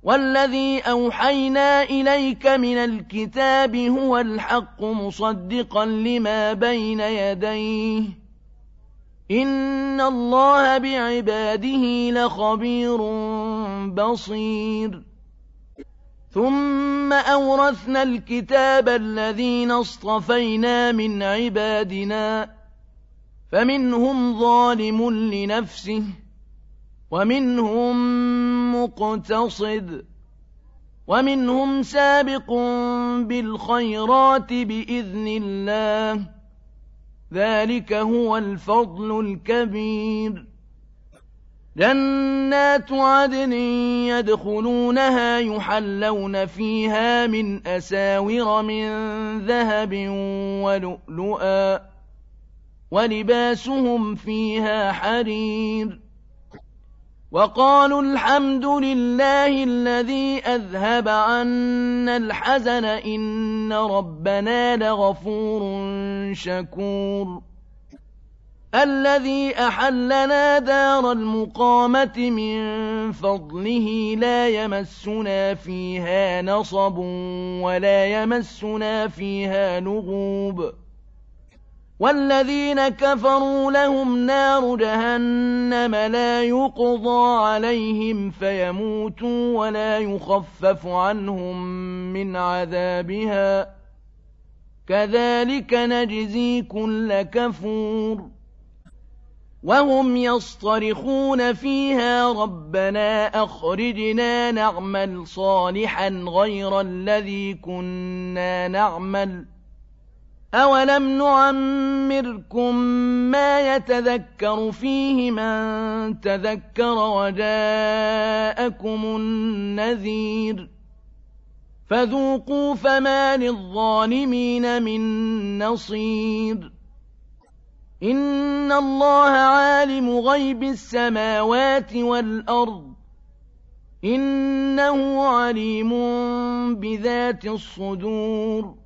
والذي أوحينا إليك من الكتاب هو الحق مصدقا لما بين يديه إن الله بعباده لخبير بصير ثم أورثنا الكتاب الذين اصطفينا من عبادنا فمنهم ظالم لنفسه ومنهم مقتصد ومنهم سابق بالخيرات بإذن الله ذلك هو الفضل الكبير جنات عدن يدخلونها يحلون فيها من أساور من ذهب ولؤلؤا ولباسهم فيها حرير وقالوا الحمد لله الذي أذهب عنا الحزن إن ربنا لغفور شكور الذي أحلنا دار المقامة من فضله لا يمسنا فيها نصب ولا يمسنا فيها لغوب والذين كفروا لهم نار جهنم لا يقضى عليهم فيموتوا ولا يخفف عنهم من عذابها كذلك نجزي كل كفور وهم يصطرخون فيها ربنا أخرجنا نعمل صالحا غير الذي كنا نعمل أولم نعمركم ما يتذكر فيه من تذكر وجاءكم النذير فذوقوا فما للظالمين من نصير إن الله عالم غيب السماوات والأرض إنه عليم بذات الصدور